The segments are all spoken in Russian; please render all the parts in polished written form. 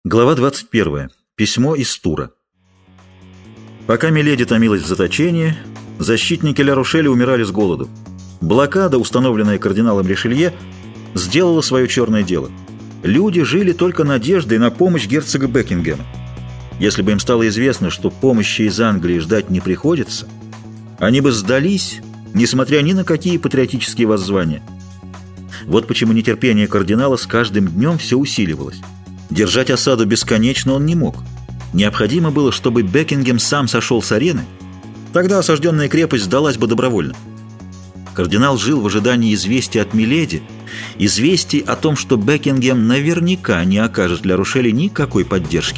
Глава 21. Письмо из Тура. Пока Миледи томилась в заточении, защитники Ля-Рошеля умирали с голоду. Блокада, установленная кардиналом Ришелье, сделала свое черное дело. Люди жили только надеждой на помощь герцога Бекингема. Если бы им стало известно, что помощи из Англии ждать не приходится, они бы сдались, несмотря ни на какие патриотические воззвания. Вот почему нетерпение кардинала с каждым днем все усиливалось. Держать осаду бесконечно он не мог. Необходимо было, чтобы Бекингем сам сошел с арены. Тогда осажденная крепость сдалась бы добровольно. Кардинал жил в ожидании известий от Миледи, известий о том, что Бекингем наверняка не окажет Ля-Рошелю никакой поддержки.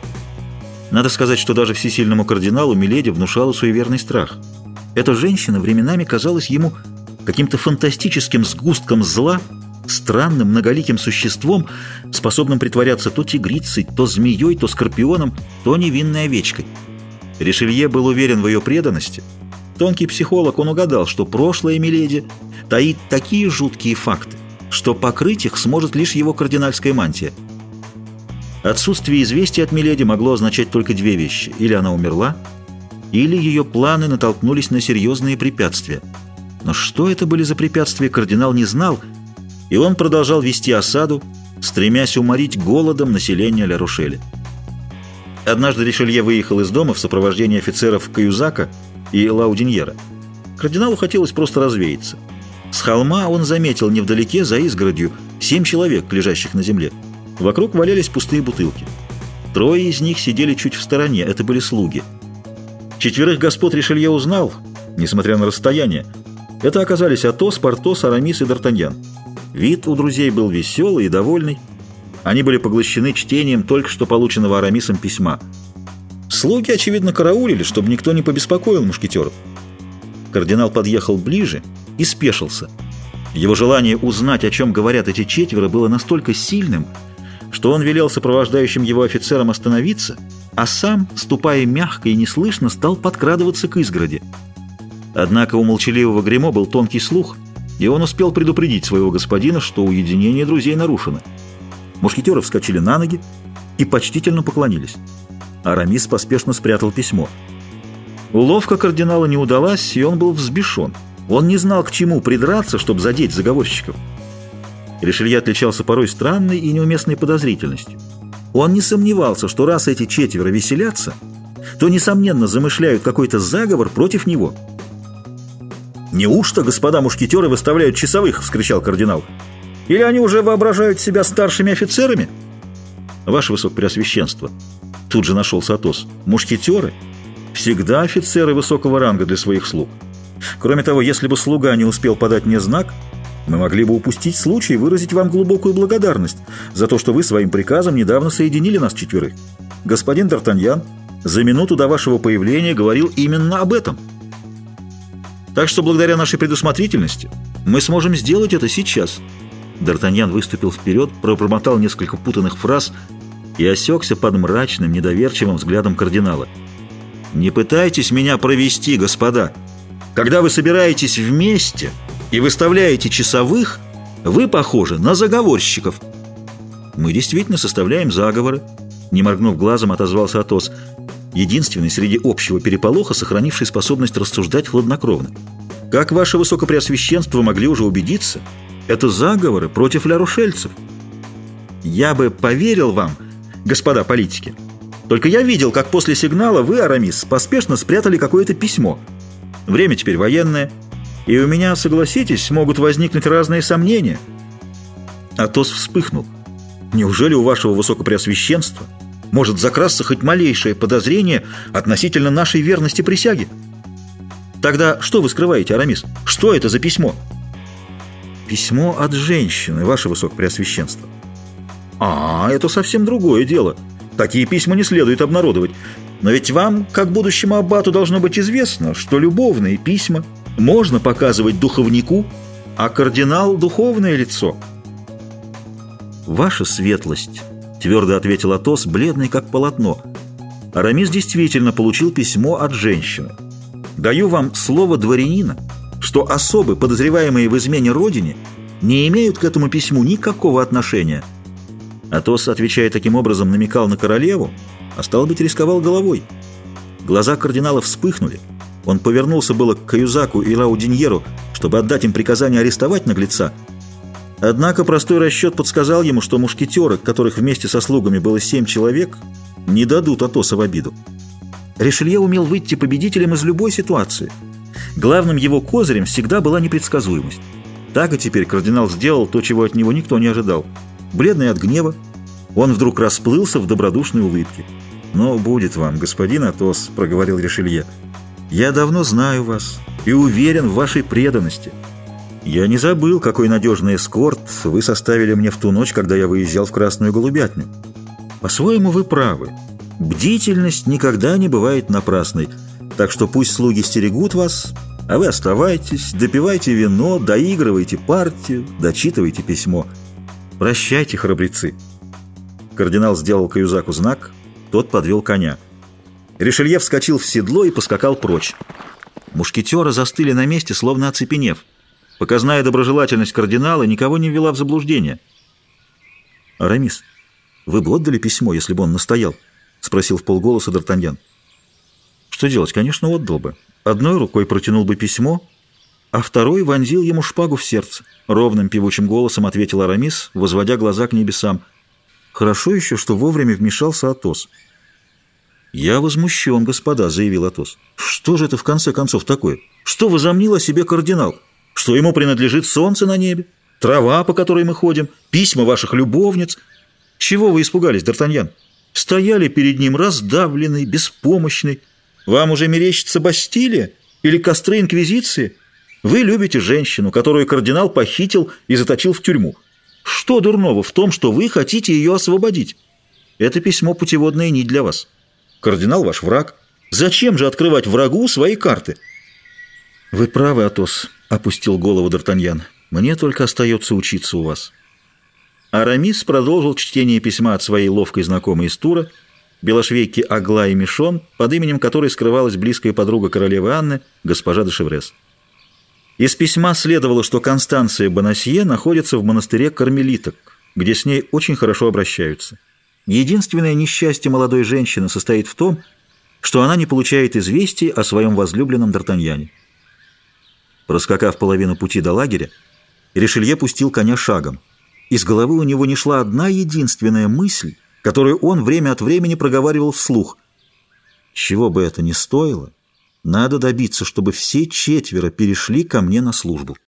Надо сказать, что даже всесильному кардиналу Миледи внушала суеверный страх. Эта женщина временами казалась ему каким-то фантастическим сгустком зла, странным многоликим существом, способным притворяться то тигрицей, то змеей, то скорпионом, то невинной овечкой. Ришелье был уверен в ее преданности. Тонкий психолог, он угадал, что прошлое Миледи таит такие жуткие факты, что покрыть их сможет лишь его кардинальская мантия. Отсутствие известий от Миледи могло означать только две вещи: или она умерла, или ее планы натолкнулись на серьезные препятствия. Но что это были за препятствия, кардинал не знал, и он продолжал вести осаду, стремясь уморить голодом население Ля-Рошеля. Однажды Ришелье выехал из дома в сопровождении офицеров Каюзака и Лаудиньера. Кардиналу хотелось просто развеяться. С холма он заметил невдалеке, за изгородью, 7 человек, лежащих на земле. Вокруг валялись пустые бутылки. 3 из них сидели чуть в стороне, это были слуги. 4 господ Ришелье узнал, несмотря на расстояние. Это оказались Атос, Портос, Арамис и Д'Артаньян. Вид у друзей был веселый и довольный. Они были поглощены чтением только что полученного Арамисом письма. Слуги, очевидно, караулили, чтобы никто не побеспокоил мушкетеров. Кардинал подъехал ближе и спешился. Его желание узнать, о чем говорят эти 4, было настолько сильным, что он велел сопровождающим его офицерам остановиться, а сам, ступая мягко и неслышно, стал подкрадываться к изгороди. Однако у молчаливого Гримо был тонкий слух, и он успел предупредить своего господина, что уединение друзей нарушено. Мушкетеры вскочили на ноги и почтительно поклонились. Арамис поспешно спрятал письмо. Уловка кардинала не удалась, и он был взбешен. Он не знал, к чему придраться, чтобы задеть заговорщиков. Ришелье отличался порой странной и неуместной подозрительностью. Он не сомневался, что раз эти 4 веселятся, то, несомненно, замышляют какой-то заговор против него. «Неужто господа мушкетеры выставляют часовых?» — вскричал кардинал. «Или они уже воображают себя старшими офицерами?» «Ваше Высокопреосвященство», — тут же нашелся Атос, — «мушкетеры всегда офицеры высокого ранга для своих слуг. Кроме того, если бы слуга не успел подать мне знак, мы могли бы упустить случай выразить вам глубокую благодарность за то, что вы своим приказом недавно соединили нас 4. Господин Д'Артаньян за минуту до вашего появления говорил именно об этом. Так что благодаря нашей предусмотрительности мы сможем сделать это сейчас». Д'Артаньян выступил вперед, пробормотал несколько путанных фраз и осекся под мрачным, недоверчивым взглядом кардинала. «Не пытайтесь меня провести, господа. Когда вы собираетесь вместе и выставляете часовых, вы похожи на заговорщиков». «Мы действительно составляем заговоры», — не моргнув глазом, отозвался Атос, единственный среди общего переполоха, сохранивший способность рассуждать хладнокровно. «Как ваше Высокопреосвященство могли уже убедиться, это заговоры против ля-рошельцев. Я бы поверил вам, господа политики, только я видел, как после сигнала вы, Арамис, поспешно спрятали какое-то письмо. Время теперь военное, и у меня, согласитесь, могут возникнуть разные сомнения». Атос вспыхнул. «Неужели у вашего Высокопреосвященства может закрасться хоть малейшее подозрение относительно нашей верности присяге? Тогда что вы скрываете, Арамис? Что это за письмо?» «Письмо от женщины, ваше Высокопреосвященство». Это совсем другое дело. Такие письма не следует обнародовать. Но ведь вам, как будущему аббату, должно быть известно, что любовные письма можно показывать духовнику, а кардинал — духовное лицо». «Ваша светлость», — твердо ответил Атос, бледный как полотно. «Арамис действительно получил письмо от женщины. Даю вам слово дворянина, что особы, подозреваемые в измене родине, не имеют к этому письму никакого отношения». Атос, отвечая таким образом, намекал на королеву, а стало быть, рисковал головой. Глаза кардинала вспыхнули. Он повернулся было к Каюзаку и Лаудиньеру, чтобы отдать им приказание арестовать наглеца. Однако простой расчет подсказал ему, что мушкетеры, которых вместе со слугами было 7 человек, не дадут Атоса в обиду. Ришелье умел выйти победителем из любой ситуации. Главным его козырем всегда была непредсказуемость. Так и теперь кардинал сделал то, чего от него никто не ожидал. Бледный от гнева, он вдруг расплылся в добродушной улыбке. «Но будет вам, господин Атос», — проговорил Ришелье. «Я давно знаю вас и уверен в вашей преданности. Я не забыл, какой надежный эскорт вы составили мне в ту ночь, когда я выезжал в Красную Голубятню. По-своему, вы правы. Бдительность никогда не бывает напрасной, так что пусть слуги стерегут вас, а вы оставайтесь, допивайте вино, доигрывайте партию, дочитывайте письмо. Прощайте, храбрецы». Кардинал сделал Каюзаку знак, тот подвел коня. Ришелье вскочил в седло и поскакал прочь. Мушкетеры застыли на месте, словно оцепенев. Показная доброжелательность кардинала никого не ввела в заблуждение. «Арамис, вы бы отдали письмо, если бы он настоял?» — спросил вполголоса Д'Артаньян. «Что делать? Конечно, отдал бы. Одной рукой протянул бы письмо, а второй вонзил ему шпагу в сердце», — ровным певучим голосом ответил Арамис, возводя глаза к небесам. «Хорошо еще, что вовремя вмешался Атос». «Я возмущен, господа», — заявил Атос. «Что же это в конце концов такое? Что возомнил о себе кардинал? Что ему принадлежит солнце на небе, трава, по которой мы ходим, письма ваших любовниц? Чего вы испугались, Д'Артаньян? Стояли перед ним раздавленный, беспомощный. Вам уже мерещится Бастилия или костры Инквизиции? Вы любите женщину, которую кардинал похитил и заточил в тюрьму. Что дурного в том, что вы хотите ее освободить? Это письмо — путеводная нить для вас. Кардинал ваш враг. Зачем же открывать врагу свои карты?» «Вы правы, Атос», — опустил голову Д'Артаньян. «Мне только остается учиться у вас». Арамис продолжил чтение письма от своей ловкой знакомой из Тура, белошвейки Аглаи Мишон, под именем которой скрывалась близкая подруга королевы Анны, госпожа де Шеврес. Из письма следовало, что Констанция Бонасье находится в монастыре кармелиток, где с ней очень хорошо обращаются. Единственное несчастье молодой женщины состоит в том, что она не получает известий о своем возлюбленном Д'Артаньяне. Проскакав половину пути до лагеря, Ришелье пустил коня шагом. Из головы у него не шла одна единственная мысль, которую он время от времени проговаривал вслух. Чего бы это ни стоило, надо добиться, чтобы все 4 перешли ко мне на службу.